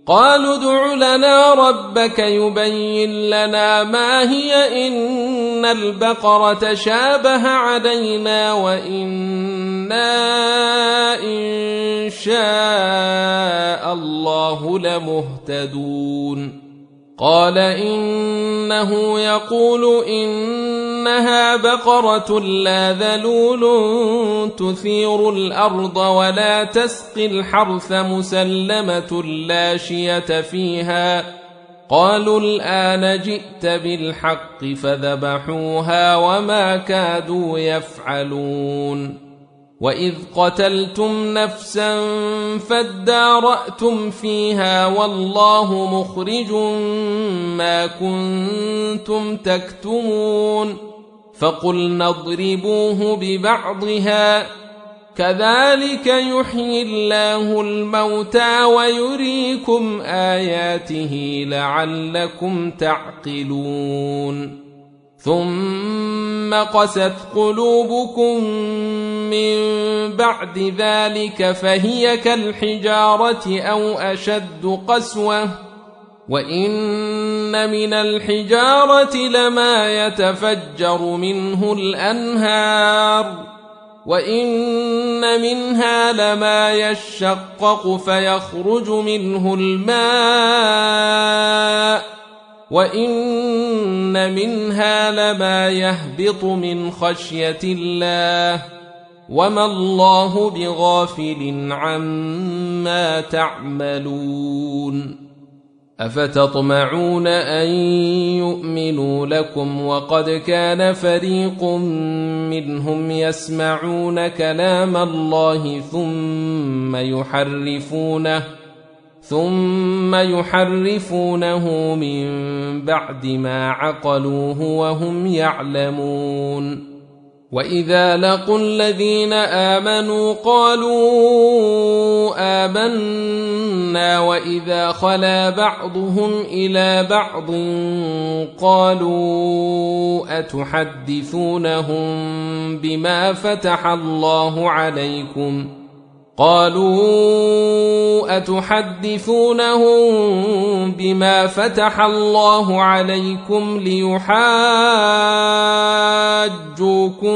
قالوا ادع لنا ربك يبين لنا ما هي إن البقرة شابه علينا وإنا إن شاء الله لمهتدون قال إنه يقول إنها بقرة لا ذلول تثير الأرض ولا تسقي الحرث مسلمة لا شية فيها قالوا الآن جئت بالحق فذبحوها وما كادوا يفعلون وإذ قتلتم نفسا فادارأتم فيها والله مخرج ما كنتم تكتمون فقلنا اضربوه ببعضها كذلك يحيي الله الموتى ويريكم آياته لعلكم تعقلون ثم قست قلوبكم من بعد ذلك فهي كالحجارة أو أشد قسوة وإن من الحجارة لما يتفجر منه الأنهار وإن منها لما يشقق فيخرج منه الماء وإن منها لما يهبط من خشية الله وما الله بغافل عما تعملون أفتطمعون أن يؤمنوا لكم وقد كان فريق منهم يسمعون كلام الله ثم يحرفونه من بعد ما عقلوه وهم يعلمون وإذا لقوا الذين آمنوا قالوا آمنا وإذا خلا بعضهم إلى بعض قالوا أتحدثونهم بما فتح الله عليكم ليحاجوكم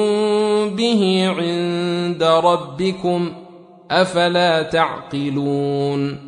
به عند ربكم أفلا تعقلون